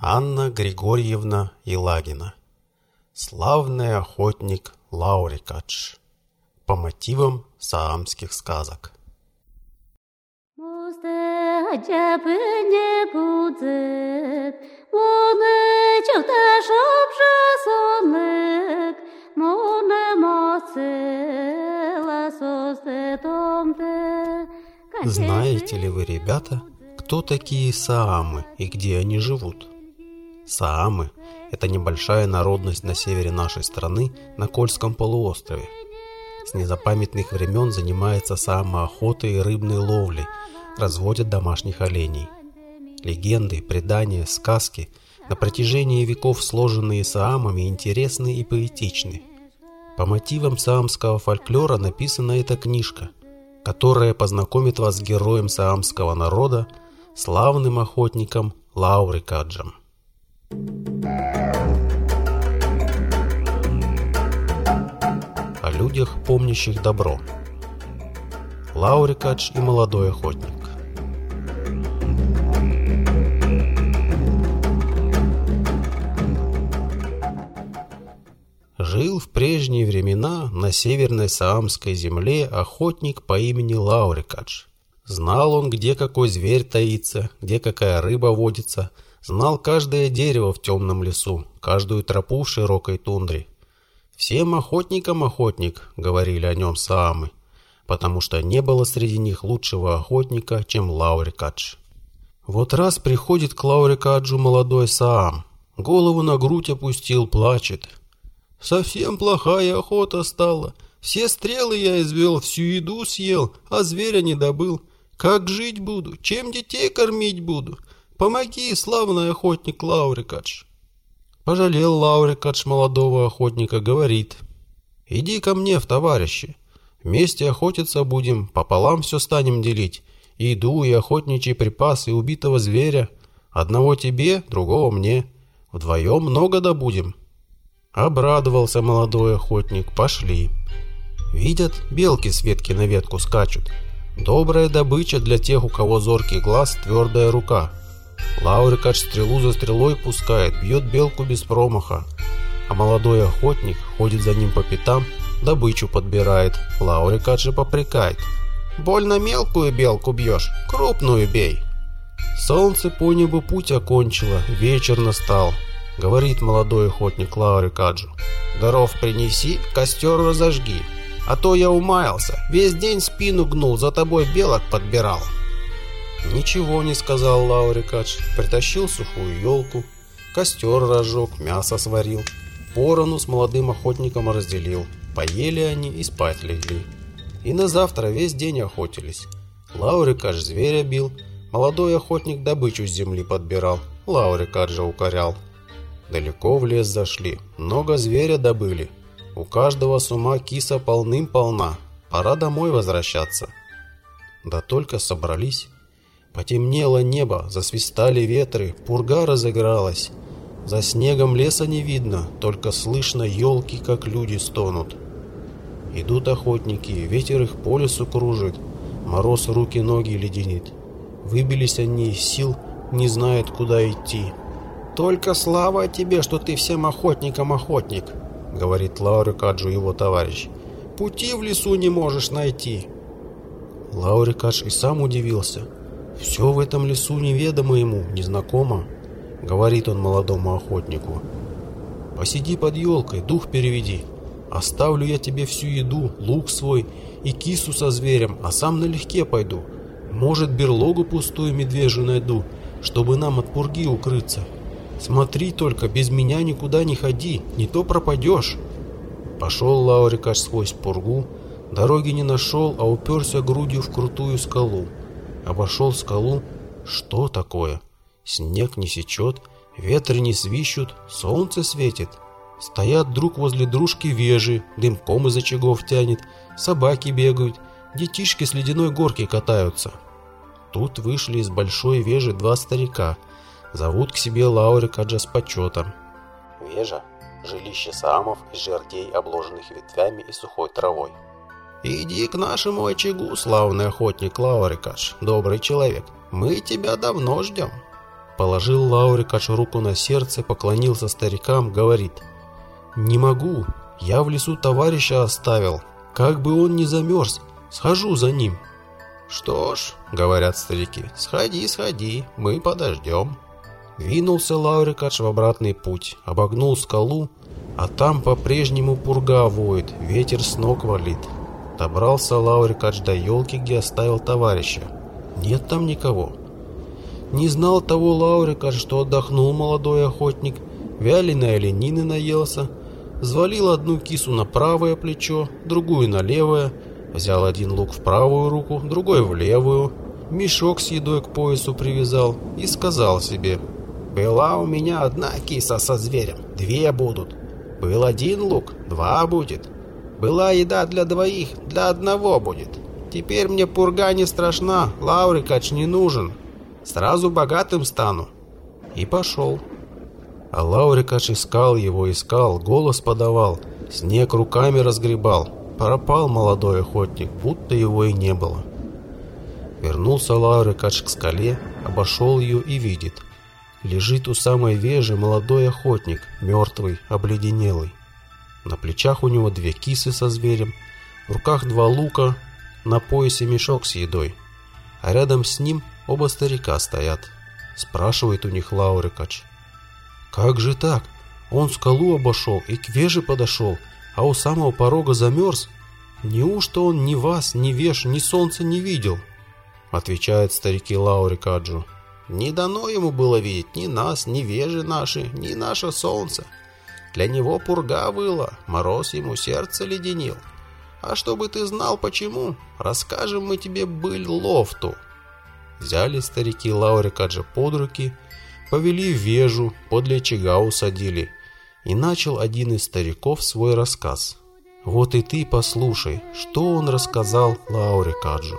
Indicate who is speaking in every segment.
Speaker 1: Анна Григорьевна Елагина. Славный охотник Лаурикадж. По мотивам саамских сказок. Знаете ли вы, ребята, кто такие саамы и где они живут? Саамы – это небольшая народность на севере нашей страны, на Кольском полуострове. С незапамятных времен занимается самоохотой и рыбной ловлей, разводят домашних оленей. Легенды, предания, сказки, на протяжении веков сложенные саамами, интересны и поэтичны. По мотивам саамского фольклора написана эта книжка, которая познакомит вас с героем саамского народа, славным охотником Лаурикаджем. О людях, помнящих добро. Лаурикадж и молодой охотник. Жил в прежние времена на северной саамской земле охотник по имени Лаурикадж. Знал он, где какой зверь таится, где какая рыба водится, знал каждое дерево в темном лесу, каждую тропу в широкой тундре. «Всем охотникам охотник», — говорили о нем саамы, потому что не было среди них лучшего охотника, чем Лаурикадж. Вот раз приходит к Лаурикаджу молодой саам, голову на грудь опустил, плачет. «Совсем плохая охота стала. Все стрелы я извел, всю еду съел, а зверя не добыл. Как жить буду? Чем детей кормить буду? Помоги, славный охотник Лаурикадж». Пожалел Лаурикадж молодого охотника, говорит: «Иди ко мне в товарищи. Вместе охотиться будем, пополам все станем делить. И еду, и охотничий припас, и убитого зверя. Одного тебе, другого мне. Вдвоем много добудем». Обрадовался молодой охотник, пошли. Видят, белки с ветки на ветку скачут. Добрая добыча для тех, у кого зоркий глаз, твердая рука. Лаурикадж стрелу за стрелой пускает, бьет белку без промаха. А молодой охотник ходит за ним по пятам, добычу подбирает. Лаурикадж попрекает: «Больно мелкую белку бьешь, крупную бей». Солнце по небу путь окончило, вечер настал. Говорит молодой охотник Лаурикаджу: «Дров принеси, костер разожги, а то я умаялся, весь день спину гнул, за тобой белок подбирал». Ничего не сказал Лаурикадж, притащил сухую елку, костер разжег, мясо сварил, поровну с молодым охотником разделил. Поели они и спать легли. И на завтра весь день охотились. Лаурикадж зверя бил, молодой охотник добычу с земли подбирал, Лаурикаджа укорял. Далеко в лес зашли, много зверя добыли. У каждого с ума киса полным-полна, пора домой возвращаться. Да только собрались. Потемнело небо, засвистали ветры, пурга разыгралась. За снегом леса не видно, только слышно елки, как люди стонут. Идут охотники, ветер их по лесу кружит, мороз руки-ноги леденит. Выбились они из сил, не знают, куда идти. «Только слава тебе, что ты всем охотникам охотник», — говорит Лаурикаджу его товарищ. «Пути в лесу не можешь найти». Лаурикадж и сам удивился. «Все в этом лесу неведомо ему, незнакомо», — говорит он молодому охотнику. «Посиди под елкой, дух переведи. Оставлю я тебе всю еду, лук свой и кису со зверем, а сам налегке пойду. Может, берлогу пустую медвежью найду, чтобы нам от пурги укрыться. Смотри только, без меня никуда не ходи, не то пропадешь». Пошел Лаурикадж сквозь пургу, дороги не нашел, а уперся грудью в крутую скалу. Обошел скалу. Что такое? Снег не сечет, ветры не свищут, солнце светит. Стоят друг возле дружки вежи, дымком из очагов тянет, собаки бегают, детишки с ледяной горки катаются. Тут вышли из большой вежи два старика. Зовут к себе Лаурикаджа с почетом. Вежа – жилище саамов из жердей, обложенных ветвями и сухой травой. «Иди к нашему очагу, славный охотник Лаурикадж, добрый человек. Мы тебя давно ждем». Положил Лаурикадж руку на сердце, поклонился старикам, говорит: «Не могу, я в лесу товарища оставил, как бы он ни замерз, схожу за ним». «Что ж, — говорят старики, — сходи, мы подождем». Двинулся Лаурикадж в обратный путь, обогнул скалу, а там по-прежнему пурга воет, ветер с ног валит. Добрался Лаурикадж до елки, где оставил товарища. Нет там никого. Не знал того Лаурикадж, что отдохнул молодой охотник, вяленой оленины наелся, взвалил одну кису на правое плечо, другую на левое, взял один лук в правую руку, другой в левую, мешок с едой к поясу привязал и сказал себе: «Была у меня одна киса со зверем, 2 будут. Был один лук, 2 будет. Была еда для 2, для 1 будет. Теперь мне пурга не страшна, Лаурикадж не нужен. Сразу богатым стану». И пошел. А Лаурикадж искал его, голос подавал, снег руками разгребал. Пропал молодой охотник, будто его и не было. Вернулся Лаурикадж к скале, обошел ее и видит. Лежит у самой вежи молодой охотник, мертвый, обледенелый. На плечах у него 2 кисы со зверем, в руках 2 лука, на поясе мешок с едой. А рядом с ним оба старика стоят. Спрашивает у них Лаурикадж: «Как же так? Он скалу обошел и к веже подошел, а у самого порога замерз. Неужто он ни вас, ни веж, ни солнца не видел?» Отвечают старики Лаурикаджу: «Не дано ему было видеть ни нас, ни вежи наши, ни наше солнце. Для него пурга выла, мороз ему сердце леденил. А чтобы ты знал почему, расскажем мы тебе быль лофту». Взяли старики Лаурикаджа под руки, повели в вежу, подле очага усадили, и начал один из стариков свой рассказ. Вот и ты послушай, что он рассказал Лаурикаджу.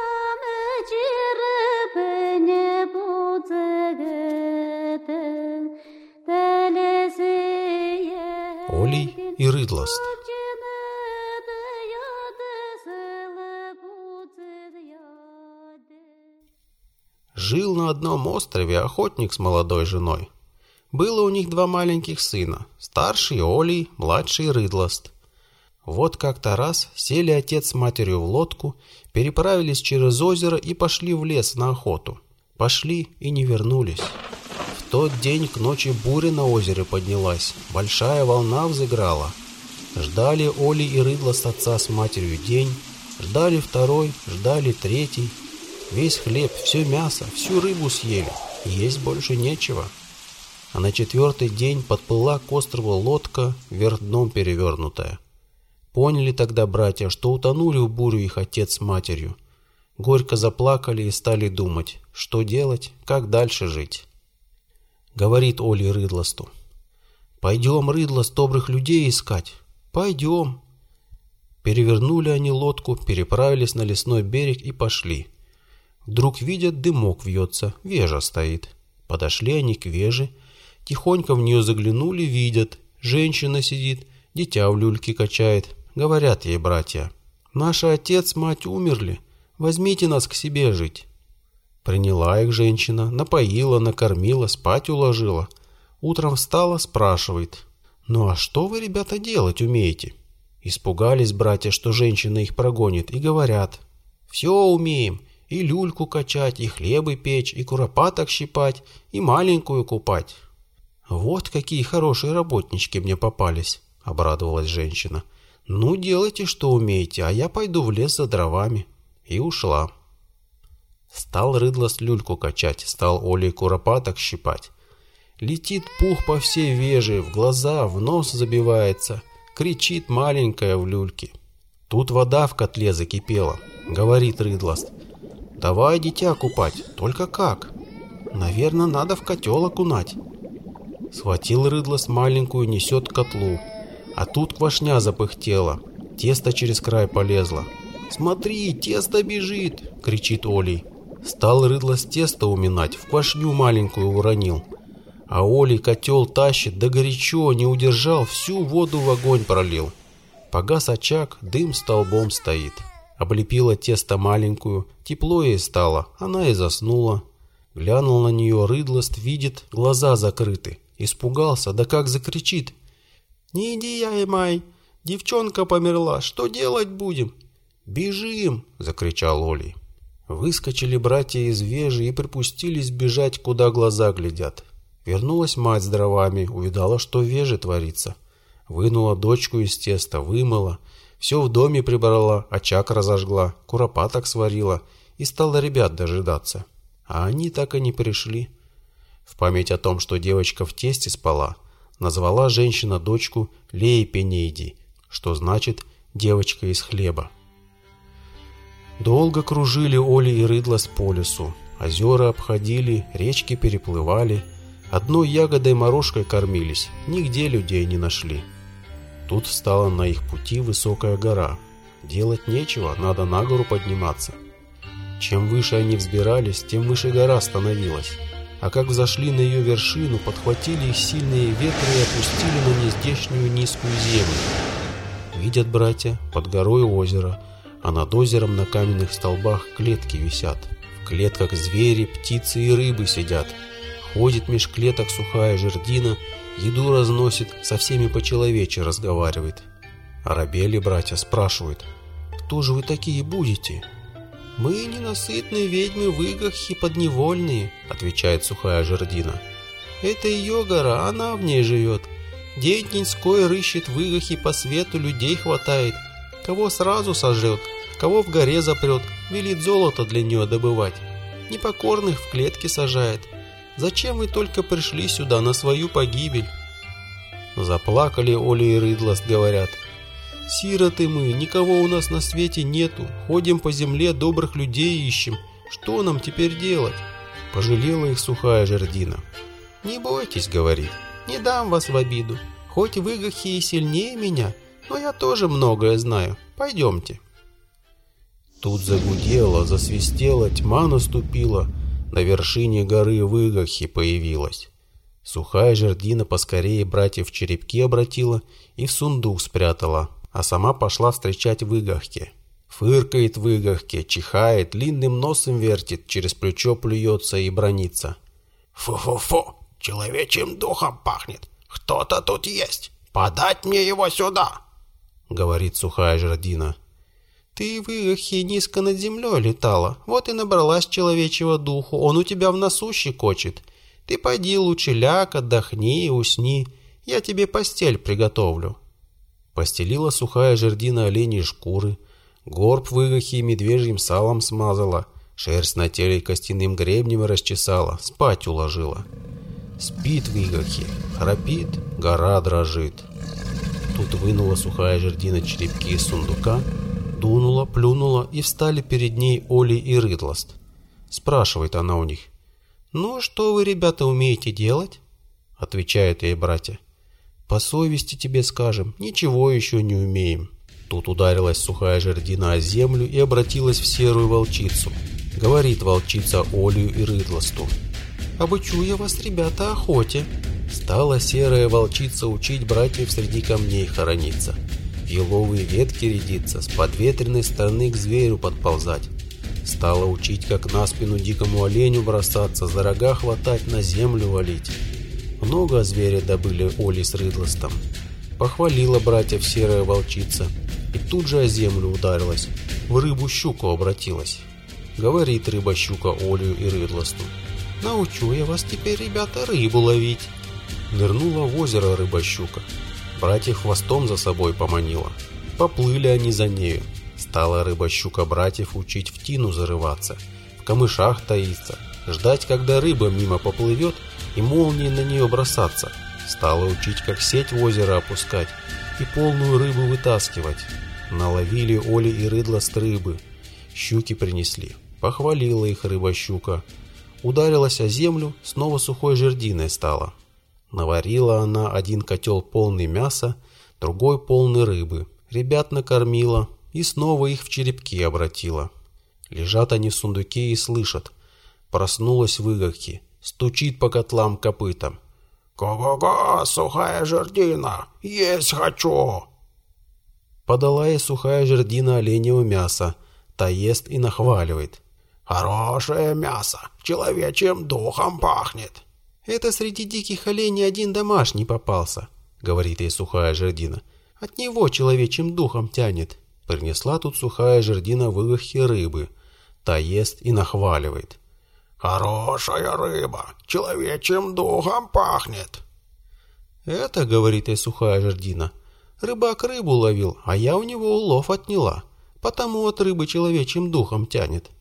Speaker 1: Олий и Рыдласт. Жил на одном острове охотник с молодой женой. Было у них 2 маленьких сына, старший Олий, младший Рыдласт. Вот как-то раз сели отец с матерью в лодку, переправились через озеро и пошли в лес на охоту. Пошли и не вернулись. В тот день к ночи буря на озере поднялась, большая волна взыграла. Ждали Олий и Рыдласт отца с матерью день, ждали 2, ждали 3. Весь хлеб, все мясо, всю рыбу съели, есть больше нечего. А на 4-й день подплыла к острову лодка, вверх дном перевернутая. Поняли тогда братья, что утонули в бурю их отец с матерью. Горько заплакали и стали думать, что делать, как дальше жить. Говорит Олий Рыдласту: «Пойдем, Рыдласт, добрых людей искать». «Пойдем». Перевернули они лодку, переправились на лесной берег и пошли. Вдруг видят, дымок вьется, вежа стоит. Подошли они к веже, тихонько в нее заглянули, видят, женщина сидит, дитя в люльке качает. Говорят ей братья: «Наш отец, мать умерли, возьмите нас к себе жить». Приняла их женщина, напоила, накормила, спать уложила. Утром встала, спрашивает: «Ну а что вы, ребята, делать умеете?» Испугались братья, что женщина их прогонит, и говорят: «Все умеем, и люльку качать, и хлебы печь, и куропаток щипать, и маленькую купать». «Вот какие хорошие работнички мне попались», — обрадовалась женщина. «Ну, делайте, что умеете, а я пойду в лес за дровами». И ушла. Стал Рыдласт люльку качать, стал Олий куропаток щипать. Летит пух по всей веже, в глаза, в нос забивается, кричит маленькая в люльке. Тут вода в котле закипела. Говорит Рыдласт: «Давай дитя купать, только как?» «Наверное, надо в котел окунать». Схватил Рыдласт маленькую, несет к котлу. А тут квашня запыхтела, тесто через край полезло. «Смотри, тесто бежит!» — кричит Олий. Стал Рыдласт тесто уминать, в квашню маленькую уронил. А Олий котел тащит, да горячо, не удержал, всю воду в огонь пролил. Погас очаг, дым столбом стоит. Облепила тесто маленькую, тепло ей стало, она и заснула. Глянул на нее Рыдлост, видит, глаза закрыты. Испугался, да как закричит: «Не иди, Яй-Май, девчонка померла, что делать будем?» «Бежим!» — закричал Олий. Выскочили братья из вежи и припустились бежать, куда глаза глядят. Вернулась мать с дровами, увидала, что в веже творится. Вынула дочку из теста, вымыла, все в доме прибрала, очаг разожгла, куропаток сварила и стала ребят дожидаться. А они так и не пришли. В память о том, что девочка в тесте спала, назвала женщина дочку Лейпенейди, что значит «девочка из хлеба». Долго кружили Оли и Рыдлост по лесу, озера обходили, речки переплывали, одной ягодой морожкой кормились, нигде людей не нашли. Тут встала на их пути высокая гора. Делать нечего, надо на гору подниматься. Чем выше они взбирались, тем выше гора становилась. А как взошли на ее вершину, подхватили их сильные ветры и опустили на нездешнюю низкую землю. Видят братья, под горой озеро, а над озером на каменных столбах клетки висят. В клетках звери, птицы и рыбы сидят. Ходит меж клеток сухая жердина, еду разносит, со всеми по-человече разговаривает. Оробели братья, спрашивают: «Кто же вы такие будете?» «Мы ненасытные ведьмы выгохи подневольные», — отвечает сухая жердина. «Это ее гора, она в ней живет. День-деньской рыщет выгохи по свету, людей хватает. Кого сразу сожрет, кого в горе запрет, велит золото для нее добывать. Непокорных в клетки сажает. Зачем вы только пришли сюда на свою погибель?» Заплакали Оли и Рыдлост, говорят: «Сироты мы, никого у нас на свете нету, ходим по земле, добрых людей ищем. Что нам теперь делать?» Пожалела их сухая жердина. «Не бойтесь, — говорит, — не дам вас в обиду. Хоть выгохи и сильнее меня, но я тоже многое знаю. Пойдемте». Тут загудело, засвистело, тьма наступила, на вершине горы выгохи появилась. Сухая жердина поскорее братьев в черепки обратила и в сундук спрятала, а сама пошла встречать выгохки. Фыркает выгохки, чихает, длинным носом вертит, через плечо плюется и бранится.
Speaker 2: «Фу-фу-фу, человечьим духом пахнет. Кто-то тут есть. Подать мне его сюда!» — говорит сухая жердина.
Speaker 1: «Ты, выгохи, низко над землей летала, вот и набралась человечьего духу, он у тебя в носу щекочет. Ты пойди лучше ляг, отдохни и усни, я тебе постель приготовлю». Постелила сухая жердина оленей шкуры, горб выгохи медвежьим салом смазала, шерсть на теле костяным гребнем расчесала, спать уложила. Спит выгохи, храпит, гора дрожит. Тут вынула сухая жердина черепки из сундука, дунула, плюнула, и встали перед ней Оли и Рыдлост. Спрашивает она у них: «Ну, что вы, ребята, умеете делать?» Отвечают ей братья: «По совести тебе скажем, ничего еще не умеем». Тут ударилась сухая жердина о землю и обратилась в серую волчицу. Говорит волчица Олию и Рыдлосту: «Обучу я вас, ребята, охоте». Стала серая волчица учить братьев среди камней хорониться, в еловые ветки рядиться, с подветренной стороны к зверю подползать. Стала учить, как на спину дикому оленю бросаться, за рога хватать, на землю валить. Много зверя добыли Оли с Рыдлостом. Похвалила братьев серая волчица, и тут же о землю ударилась, в рыбу-щуку обратилась. Говорит рыба-щука Олию и Рыдлосту: «Научу я вас теперь, ребята, рыбу ловить». Нырнула в озеро рыба-щука, братьев хвостом за собой поманила. Поплыли они за нею. Стала рыба-щука братьев учить в тину зарываться, в камышах таиться, ждать, когда рыба мимо поплывет, и молнией на нее бросаться. Стала учить, как сеть в озеро опускать и полную рыбу вытаскивать. Наловили Оли и Рыдлост рыбы, щуки принесли. Похвалила их рыба-щука. Ударилась о землю, снова сухой жердиной стала. Наварила она один котел полный мяса, другой полный рыбы. Ребят накормила и снова их в черепки обратила. Лежат они в сундуке и слышат. Проснулась выгохи, стучит по котлам копытом.
Speaker 2: «Го-го-го, сухая жердина, есть хочу!»
Speaker 1: Подала ей сухая жердина оленьего мяса, та ест и нахваливает.
Speaker 2: Хорошее мясо, человечьим духом пахнет.
Speaker 1: Это среди диких оленей один домашний попался, говорит ей сухая жердина. От него человечьим духом тянет. Принесла тут сухая жердина вывихи рыбы. Та ест и нахваливает.
Speaker 2: Хорошая рыба, человечьим духом пахнет.
Speaker 1: Это, говорит ей сухая жердина, рыбак рыбу ловил, а я у него улов отняла, потому от рыбы человечьим духом тянет.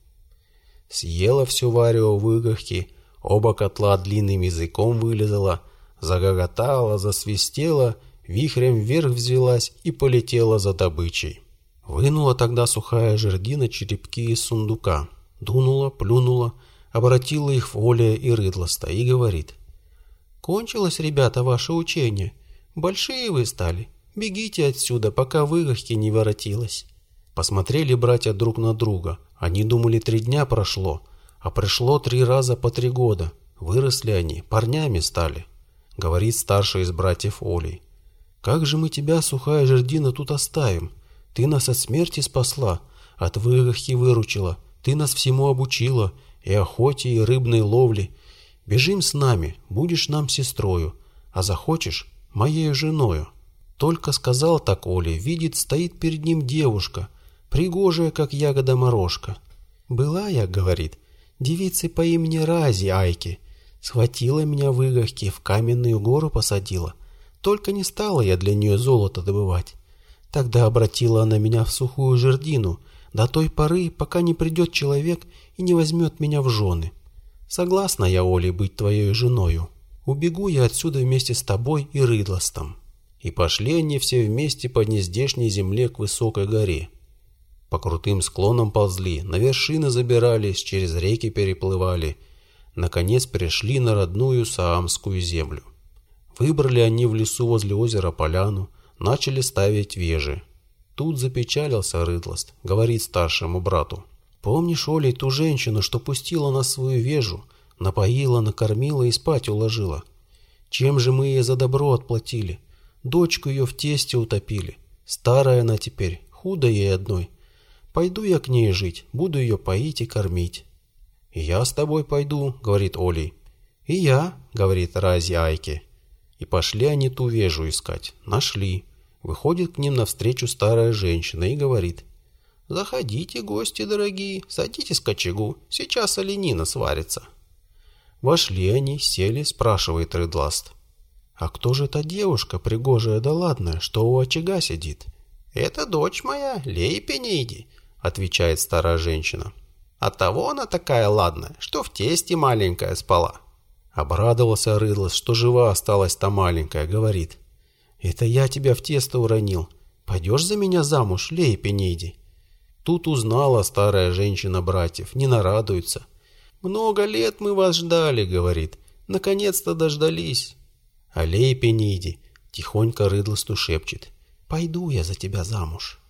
Speaker 1: Съела все варево выгорки, оба котла длинным языком вылезала, загоготала, засвистела, вихрем вверх взвелась и полетела за добычей. Вынула тогда сухая жердина черепки из сундука, дунула, плюнула, обратила их в Олия и Рыдласта и говорит: «Кончилось, ребята, ваше учение. Большие вы стали. Бегите отсюда, пока выгорки не воротилась». Посмотрели братья друг на друга. Они думали, 3 дня прошло, а пришло 3 раза по 3 года. Выросли они, парнями стали. Говорит старший из братьев Олий: «Как же мы тебя, сухая жердина, тут оставим? Ты нас от смерти спасла, от выгорки выручила, ты нас всему обучила, и охоте, и рыбной ловле. Бежим с нами, будешь нам сестрою, а захочешь — моею женою». Только сказал так Оля, видит, стоит перед ним девушка, пригожая, как ягода-морожка. «Была я, — говорит, — девицей по имени Рази Айки, схватила меня в выгорке, в каменную гору посадила. Только не стала я для нее золото добывать. Тогда обратила она меня в сухую жердину, до той поры, пока не придет человек и не возьмет меня в жены. Согласна я, Оля, быть твоей женою. Убегу я отсюда вместе с тобой и Рыдластом». И пошли они все вместе по нездешней земле к высокой горе. По крутым склонам ползли, на вершины забирались, через реки переплывали. Наконец пришли на родную Саамскую землю. Выбрали они в лесу возле озера поляну, начали ставить вежи. Тут запечалился Рыдласт, говорит старшему брату: «Помнишь, Оля, ту женщину, что пустила нас в свою вежу, напоила, накормила и спать уложила? Чем же мы ей за добро отплатили? Дочку ее в тесте утопили. Старая она теперь, худо ей одной. Пойду я к ней жить, буду ее поить и кормить». «И я с тобой пойду», — говорит Олей. «И я», — говорит Рази Айки. И пошли они ту вежу искать. Нашли. Выходит к ним навстречу старая женщина и говорит: «Заходите, гости дорогие, садитесь к очагу, сейчас оленина сварится». Вошли они, сели, спрашивает Рыдласт: «А кто же эта девушка, пригожая да ладная, что у очага сидит?» «Это дочь моя, Лейпенейди», — отвечает старая женщина. «Оттого она такая ладная, что в тесте маленькая спала». Обрадовался Рыдласт, что жива осталась та маленькая, говорит: «Это я тебя в тесто уронил. Пойдешь за меня замуж, Лейпенейди?» Тут узнала старая женщина братьев, не нарадуется. «Много лет мы вас ждали», — говорит, — «наконец-то дождались». А Лейпенейди тихонько Рыдласту шепчет: «Пойду я за тебя замуж».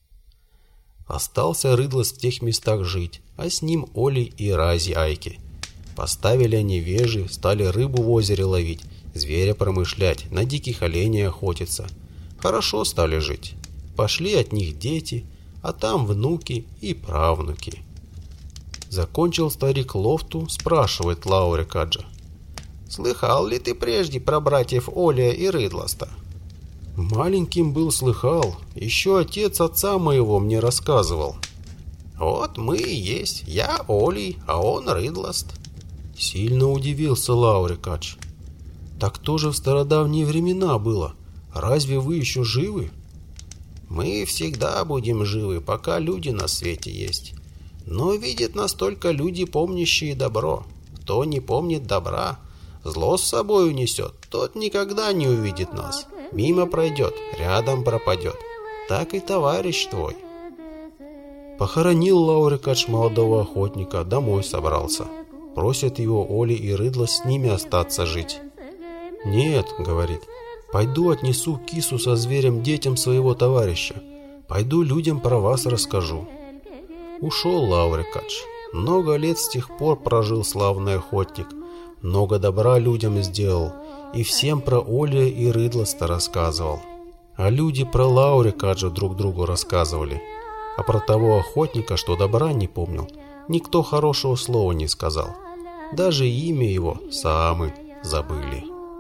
Speaker 1: Остался Рыдласт в тех местах жить, а с ним Олей и Рази Айки. Поставили они вежи, стали рыбу в озере ловить, зверя промышлять, на диких оленей охотиться. Хорошо стали жить. Пошли от них дети, а там внуки и правнуки. Закончил старик лофту, спрашивает Лаурикаджа: «Слыхал ли ты прежде про братьев Олия и Рыдласта?» «Маленьким был, слыхал. Еще отец отца моего мне рассказывал». «Вот мы и есть. Я Олий, а он Рыдласт». Сильно удивился Лаурикадж. «Так тоже в стародавние времена было. Разве вы еще живы?» «Мы всегда будем живы, пока люди на свете есть. Но видят нас только люди, помнящие добро. Кто не помнит добра, зло с собой унесет, тот никогда не увидит нас. Мимо пройдет, рядом пропадет. Так и товарищ твой». Похоронил Лаурикадж молодого охотника, домой собрался. Просят его Оли и Рыдласт с ними остаться жить. «Нет, — говорит, — пойду отнесу кису со зверем детям своего товарища. Пойду людям про вас расскажу». Ушел Лаурикадж. Много лет с тех пор прожил славный охотник. Много добра людям сделал. И всем про Олия и Рыдласта рассказывал. А люди про Лаурикаджа друг другу рассказывали. А про того охотника, что добра не помнил, Никто хорошего слова не сказал. Даже имя его Саамы забыли.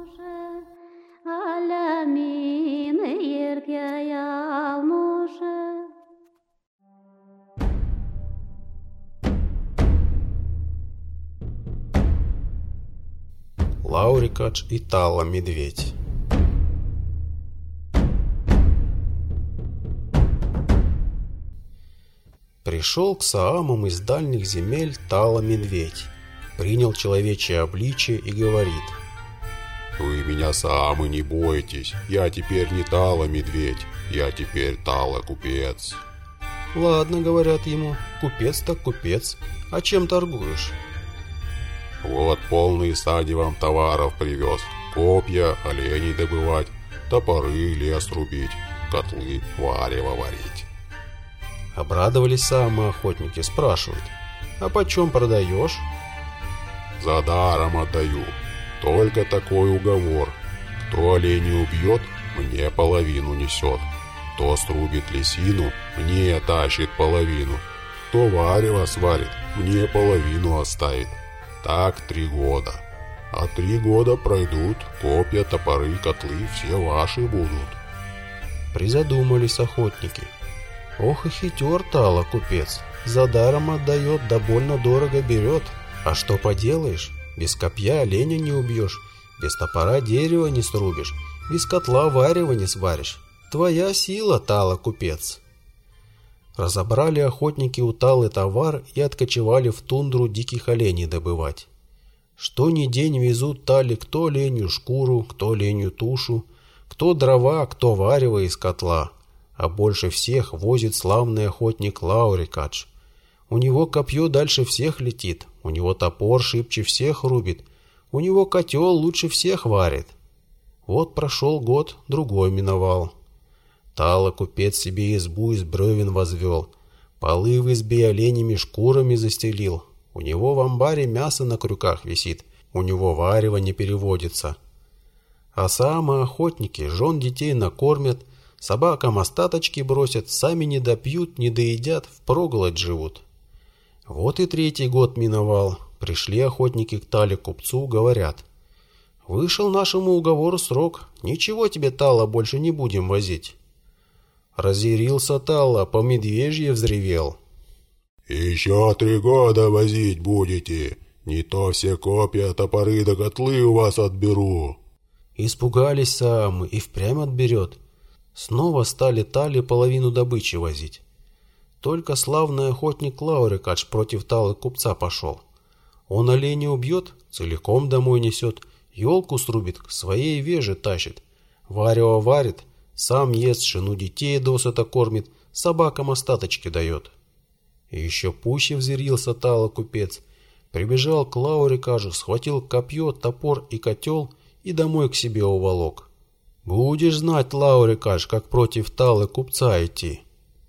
Speaker 1: Лаурикадж и Тала медведь. Пришел к Саамам из дальних земель Тала медведь, принял человечье обличие и говорит:
Speaker 3: «Вы меня, Саамы, не бойтесь, я теперь не Тала медведь, я теперь Тала купец».
Speaker 1: «Ладно, — говорят ему, — купец так купец, а чем торгуешь?»
Speaker 3: «Вот полные сади вам товаров привез, копья, оленей добывать, топоры, лес рубить, котлы, варево варить».
Speaker 1: Обрадовались Саамы охотники, спрашивают: «А почем продаешь?»
Speaker 3: «За даром отдаю, только такой уговор: кто оленя убьет, мне половину несет, кто срубит лисину, мне тащит половину, кто варево сварит, мне половину оставит. Так 3 года. А 3 года пройдут, копья, топоры, котлы все ваши будут».
Speaker 1: Призадумались охотники. Ох и хитер Тала купец, за даром отдает, да больно дорого берет. А что поделаешь, без копья оленя не убьешь, без топора дерева не срубишь, без котла варева не сваришь. Твоя сила, Тала купец. Разобрали охотники у Талы товар и откочевали в тундру диких оленей добывать. Что ни день везут Тале кто оленью шкуру, кто оленью тушу, кто дрова, кто варево из котла. А больше всех возит славный охотник Лаурикадж. У него копье дальше всех летит, у него топор шибче всех рубит, у него котел лучше всех варит. Вот прошел год, другой миновал. Тала купец себе избу из бревен возвел, полы в избе оленями шкурами застелил. У него в амбаре мясо на крюках висит, у него варево не переводится. А Саамы охотники жен детей накормят, собакам остаточки бросят, сами не допьют, не доедят, впроголодь живут. Вот и 3-й год миновал. Пришли охотники к Тале купцу, говорят: «Вышел нашему уговору срок, ничего тебе, Тала, больше не будем возить». Разъярился Тала, по медвежье взревел:
Speaker 3: «Еще 3 года возить будете, не то все копья, топоры да котлы у вас отберу».
Speaker 1: Испугались Саамы, и впрямь отберет. Снова стали Тале половину добычи возить. Только славный охотник Лаурикадж против Талы купца пошел. Он оленя убьет, целиком домой несет, елку срубит, к своей веже тащит, варево варит, сам ест, жену детей досыта кормит, собакам остаточки дает. И еще пуще взъярился Тала купец, прибежал к Лаурикаджу, схватил копье, топор и котел и домой к себе уволок. Будешь знать, Лаурикадж, как против Талы купца идти.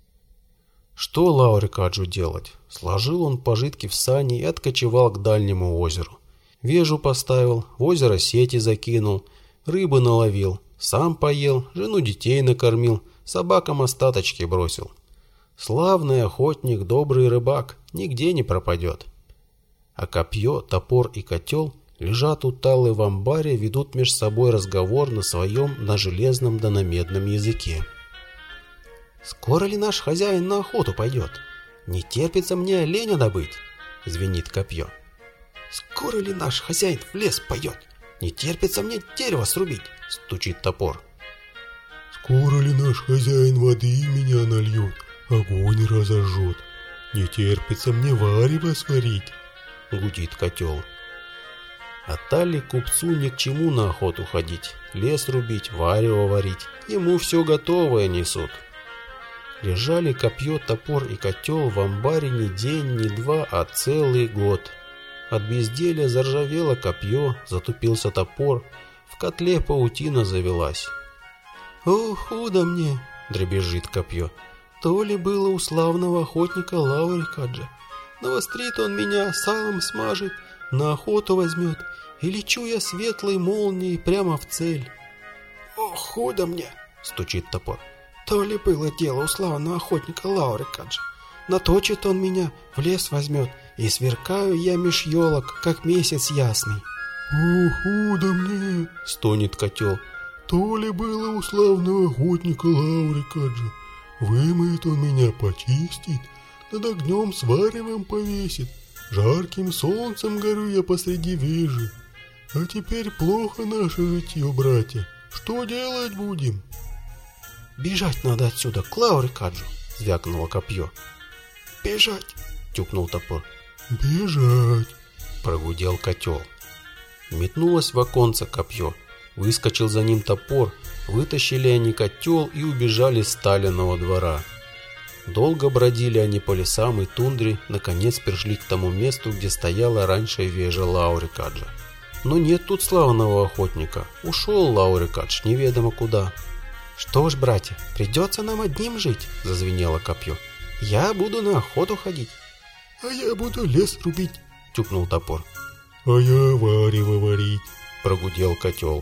Speaker 1: Что Лаурикаджу делать? Сложил он пожитки в сани и откочевал к дальнему озеру. Вежу поставил, в озеро сети закинул, рыбы наловил, сам поел, жену детей накормил, собакам остаточки бросил. Славный охотник, добрый рыбак, нигде не пропадет. А копье, топор и котел лежат у Талы в амбаре, ведут меж собой разговор на своем, на железном да на медном языке. «Скоро ли наш хозяин на охоту пойдет? Не терпится мне оленя добыть», — звенит копье. «Скоро ли наш хозяин в лес пойдет? Не терпится мне дерево срубить», — стучит топор.
Speaker 3: «Скоро ли наш хозяин воды меня нальет, огонь разожжет? Не терпится мне варево сварить», —
Speaker 1: гудит котел. А Тале купцу ни к чему на охоту ходить, лес рубить, варево варить, ему все готовое несут. Лежали копье, топор и котел в амбаре не день, не два, а целый год. От безделья заржавело копье, затупился топор, в котле паутина завелась. «О, худо мне!» — дребезжит копье. «То ли было у славного охотника Лаурикаджа. Навострит он меня, салом смажет, на охоту возьмет, и лечу я светлой молнией прямо в цель». «О, худо мне!» — стучит топор. «То ли было дело у славного охотника Лаурикаджа. Наточит он меня, в лес возьмет, и сверкаю я меж елок, как месяц ясный.
Speaker 4: «О, худо мне!» — стонет котел. «То ли было у славного охотника Лаурикаджа. Вымоет он меня, почистит, над огнем с варевом повесит. Жарким солнцем горю я посреди вежи. А теперь плохо наше житье, братья. Что делать будем?»
Speaker 1: «Бежать надо отсюда, к Лаурикаджу!» — звякнуло копье.
Speaker 2: «Бежать!» —
Speaker 1: тюкнул топор.
Speaker 4: «Бежать!»
Speaker 1: — прогудел котел. Метнулось в оконце копье. Выскочил за ним топор. Вытащили они котел и убежали с Талиного двора. Долго бродили они по лесам и тундре, наконец пришли к тому месту, где стояла раньше вежа Лаурикаджа. Но нет тут славного охотника. Ушел Лаурикадж неведомо куда. «Что ж, братья, придется нам одним жить», — зазвенело копье. «Я буду на охоту ходить».
Speaker 4: «А я буду лес рубить»,
Speaker 1: — тюкнул топор.
Speaker 4: «А я варево варить»,
Speaker 1: — прогудел котел.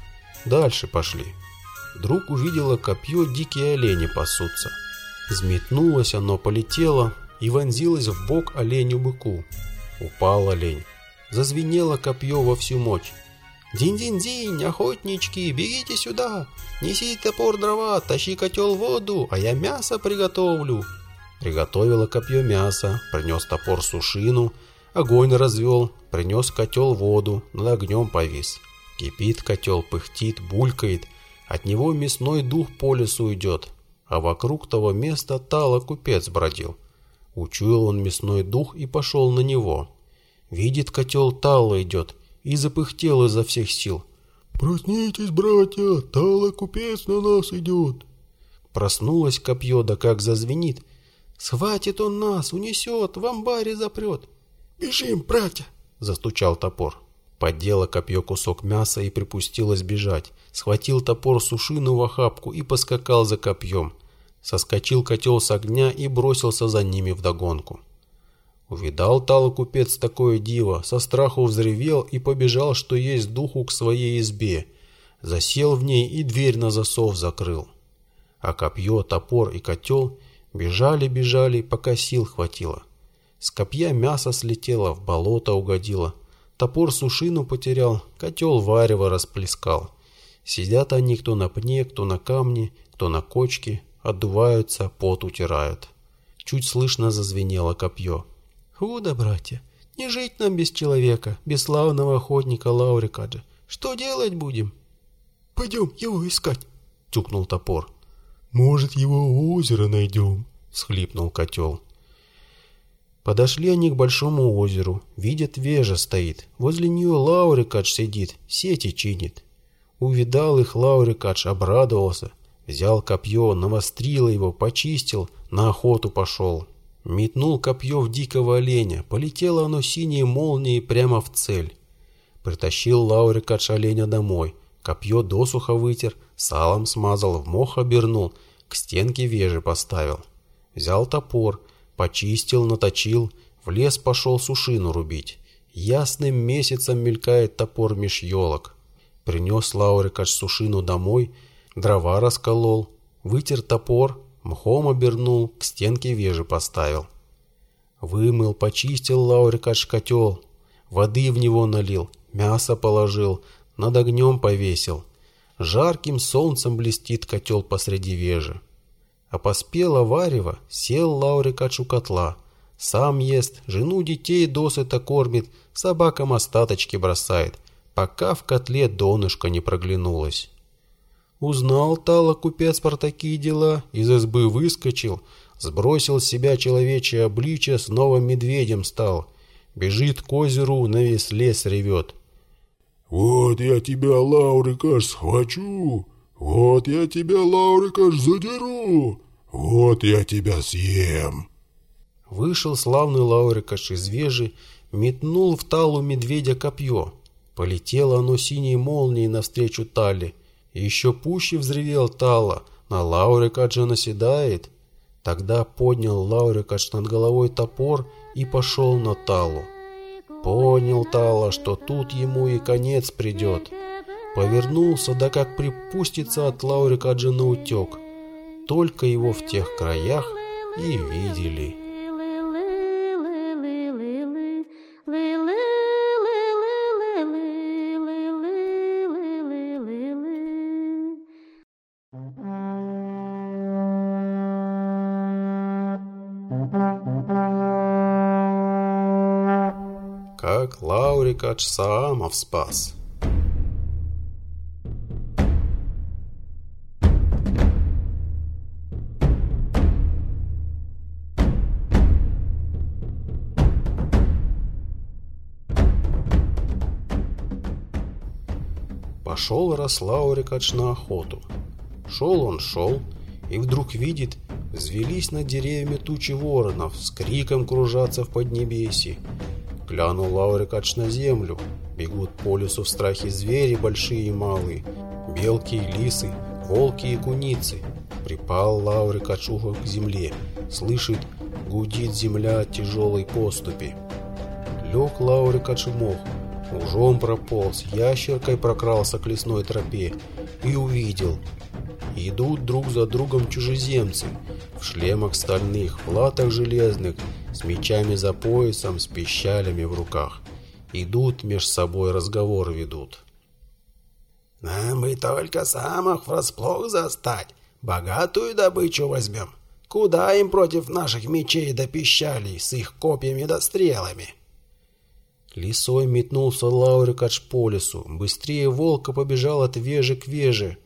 Speaker 1: Дальше пошли. Вдруг увидела копье, дикие олени пасутся. Взметнулось оно, полетело и вонзилось в бок оленю-быку. Упал олень. Зазвенело копье во всю мощь. «Динь-динь-динь, охотнички, бегите сюда! Неси топор дрова, тащи котел воду, а я мясо приготовлю!» Приготовила копье мясо, принес топор сушину, огонь развел, принес котел воду, над огнем повис. Кипит котел, пыхтит, булькает, от него мясной дух по лесу идет, а вокруг того места Тало купец бродил. Учуял он мясной дух и пошел на него. Видит котел, Тало идет, и запыхтел изо всех сил.
Speaker 4: «Проснитесь, братья, Тало купец на нас идет!»
Speaker 1: Проснулось копье, да как зазвенит. «Схватит он нас, унесет, в амбаре запрет!»
Speaker 2: «Бежим, братья!»
Speaker 1: — застучал топор. Поддело копье кусок мяса и припустилось бежать. Схватил топор сушину в охапку и поскакал за копьем. Соскочил котел с огня и бросился за ними вдогонку. Увидал Тало купец такое диво, со страху взревел и побежал, что есть духу, к своей избе. Засел в ней и дверь на засов закрыл. А копье, топор и котел бежали, пока сил хватило. С копья мясо слетело, в болото угодило. Топор сушину потерял, котел варево расплескал. Сидят они кто на пне, кто на камне, кто на кочке, отдуваются, пот утирают. Чуть слышно зазвенело копье. «Худо, братья, не жить нам без человека, без славного охотника Лаурикаджа. Что делать будем?»
Speaker 2: «Пойдем его искать»,
Speaker 1: — тюкнул топор.
Speaker 4: «Может, его у озера найдем»,
Speaker 1: — всхлипнул котел. Подошли они к большому озеру. Видят, вежа стоит. Возле нее Лаурикадж сидит, сети чинит. Увидал их Лаурикадж, обрадовался. Взял копье, навострил его, почистил, на охоту пошел. Метнул копье в дикого оленя. Полетело оно синей молнией прямо в цель. Притащил Лаурикадж оленя домой. Копье досуха вытер, салом смазал, в мох обернул, к стенке вежи поставил. Взял топор, почистил, наточил, в лес пошел сушину рубить. Ясным месяцем мелькает топор меж елок. Принес Лаурикадж сушину домой, дрова расколол, вытер топор, мхом обернул, к стенке вежи поставил. Вымыл, почистил Лаурикадж котел, воды в него налил, мясо положил, над огнем повесил. Жарким солнцем блестит котел посреди вежи. А поспело варево, сел Лаурикадж у котла. Сам ест, жену детей досыта кормит, собакам остаточки бросает, пока в котле донышко не проглянулось. Узнал Тало купец про такие дела, из избы выскочил, сбросил с себя человечье обличье, снова медведем стал. Бежит к озеру, на весь лес ревет.
Speaker 4: «Вот я тебя, Лаурикадж, схвачу! Вот я тебя, Лаурикадж, задеру! Вот я тебя съем!»
Speaker 1: Вышел славный Лаурикадж из вежи, метнул в Талу медведя копье. Полетело оно синей молнией навстречу Тале. Еще пуще взревел Тало, на Лаурикаджа наседает. Тогда поднял Лаурикадж над головой топор и пошел на Талу. Понял Тало, что тут ему и конец придет. Повернулся, да как припустится от Лаурикаджа наутек. Только его в тех краях и видели. как Лаурикадж Саамов спас. Пошел раз Лаурикадж на охоту. Шел, и вдруг видит, взвелись над деревьями тучи воронов, с криком кружатся в поднебесье. Глянул Лаурикадж на землю. Бегут по лесу в страхе звери большие и малые, белки и лисы, волки и куницы. Припал Лаурикадж ухом к земле, слышит, гудит земля от тяжелой поступи. Лег Лаурикадж в мох, ужом прополз, ящеркой прокрался к лесной тропе и увидел. Идут друг за другом чужеземцы, в шлемах стальных, в латах железных, с мечами за поясом, с пищалями в руках. Идут, меж собой разговор ведут.
Speaker 2: «Нам бы только самых врасплох застать, богатую добычу возьмем. Куда им против наших мечей да пищалей с их копьями да стрелами?»
Speaker 1: Лисой метнулся Лаурикадж по лесу, быстрее волка побежал от вежи к веже.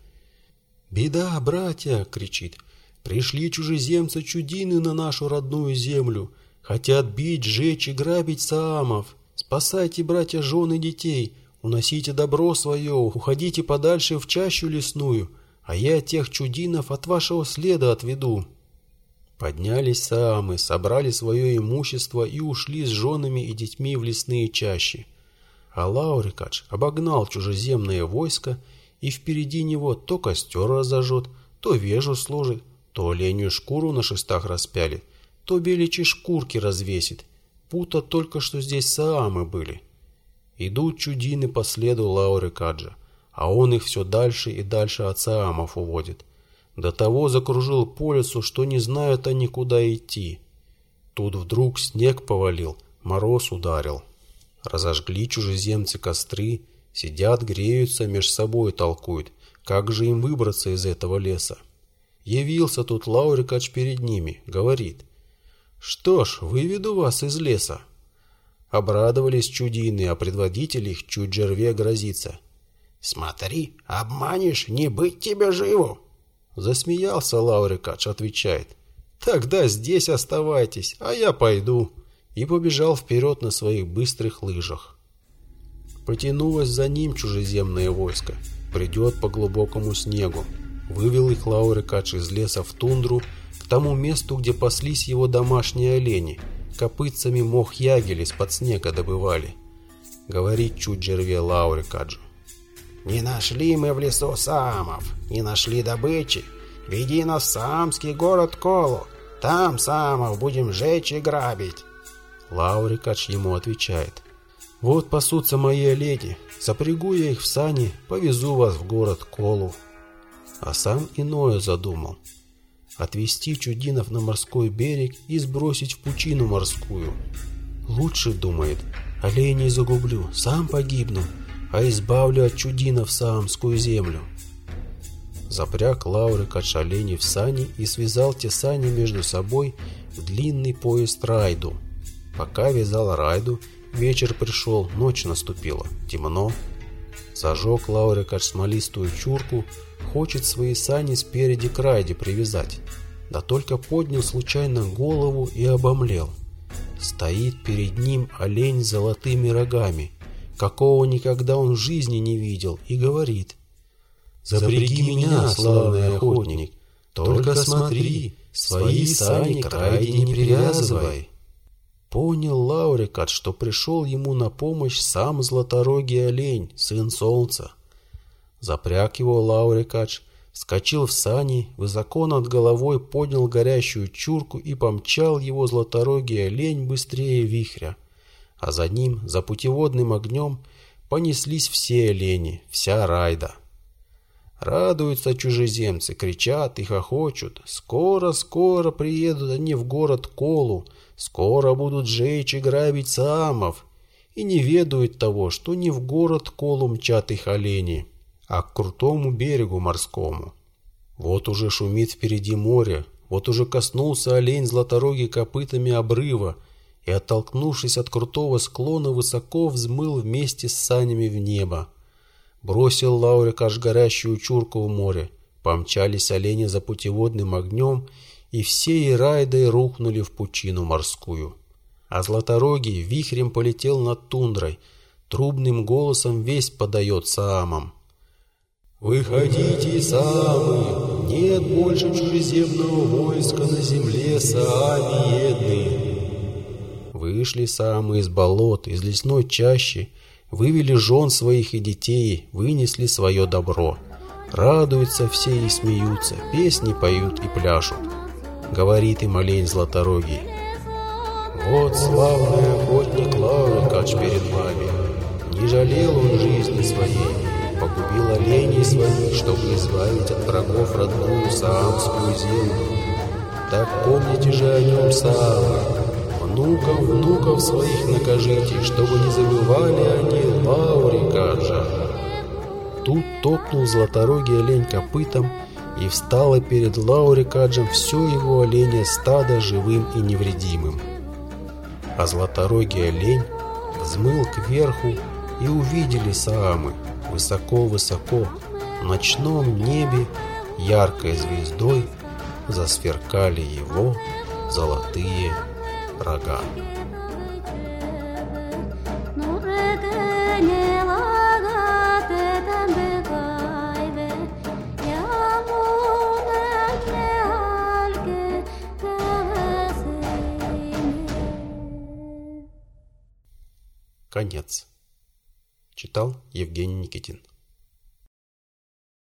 Speaker 1: «Беда, братья!» — кричит. «Пришли чужеземцы-чудины на нашу родную землю, хотят бить, жечь и грабить Саамов. Спасайте, братья, жен и детей, уносите добро свое, уходите подальше в чащу лесную, а я тех чудинов от вашего следа отведу». Поднялись Саамы, собрали свое имущество и ушли с женами и детьми в лесные чащи. А Лаурикадж обогнал чужеземное войско, и впереди него то костер разожжет, то вежу сложит, то оленью шкуру на шестах распялит, то беличьи шкурки развесит. Пута только что здесь Саамы были. Идут чудины по следу Лаурикаджа, а он их все дальше и дальше от Саамов уводит. До того закружил по лесу, что не знают они, куда идти. Тут вдруг снег повалил, мороз ударил. Разожгли чужеземцы костры, сидят, греются, меж собой толкуют, как же им выбраться из этого леса. Явился тут Лаурикадж перед ними, говорит: «Что ж, выведу вас из леса». Обрадовались чудины, а предводитель их чуть жерве грозится.
Speaker 2: «Смотри, обманешь, не быть тебе живу!»
Speaker 1: Засмеялся Лаурикадж, отвечает: «Тогда здесь оставайтесь, а я пойду». И побежал вперед на своих быстрых лыжах. Потянулось за ним чужеземное войско. Придет по глубокому снегу. Вывел их Лаурикадж из леса в тундру, к тому месту, где паслись его домашние олени. Копытцами мох ягель из-под снега добывали. Говорит чуть жерве Лаурикаджу:
Speaker 2: «Не нашли мы в лесу Саамов, не нашли добычи. Веди нас в Саамский город Колу. Там Саамов будем жечь и грабить».
Speaker 1: Лаурикадж ему отвечает: «Вот пасутся мои олени, запрягу я их в сани, повезу вас в город Колу». А сам иное задумал: отвезти чудинов на морской берег и сбросить в пучину морскую. Лучше, думает, оленей загублю, сам погибну, а избавлю от чудинов Саамскую землю. Запряг Лаурикадж оленей в сани и связал те сани между собой в длинный поезд райду. Пока вязал райду, вечер пришел, ночь наступила, темно. Зажег Лаурикадж смолистую чурку, хочет свои сани спереди к райде привязать. Да только поднял случайно голову и обомлел. Стоит перед ним олень с золотыми рогами, какого никогда он в жизни не видел, и говорит: «Запряги меня, славный охотник, только смотри, свои сани к райде не привязывай». Понял Лаурикадж, что пришел ему на помощь сам златорогий олень, сын солнца. Запряг его Лаурикадж, вскочил в сани, высоко над головой поднял горящую чурку и помчал его златорогий олень быстрее вихря. А за ним, за путеводным огнем, понеслись все олени, вся райда. Радуются чужеземцы, кричат и хохочут. Скоро приедут они в город Колу, скоро будут жечь и грабить Саамов. И не ведают того, что не в город Колу мчат их олени, а к крутому берегу морскому. Вот уже шумит впереди море, вот уже коснулся олень златорогий копытами обрыва, и, оттолкнувшись от крутого склона, высоко взмыл вместе с санями в небо. Бросил Лаурикадж горящую чурку в море. Помчались олени за путеводным огнем, и всей райдой рухнули в пучину морскую. А Златорогий вихрем полетел над тундрой, трубным голосом весть подает Саамам. «Выходите, Саамы! Нет больше чужеземного войска на земле, Саамиедные!» Вышли Саамы из болот, из лесной чащи, вывели жен своих и детей, вынесли свое добро. Радуются все и смеются, песни поют и пляшут. Говорит им олень Златорогий: «Вот славный охотник Лаурикадж перед вами. Не жалел он жизни своей, погубил оленей своих, чтобы избавить от врагов родную Саамскую землю. Так помните же о нем, Саамы, внуков своих накажите, чтобы не забывали они Лаурикаджа». Тут топнул Златорогий олень копытом, и встало перед Лаурикаджем все его оленье стадо живым и невредимым. А Златорогий олень взмыл кверху, и увидели Саамы высоко-высоко в ночном небе яркой звездой засверкали его золотые рога. Конец. Читал Евгений Никитин.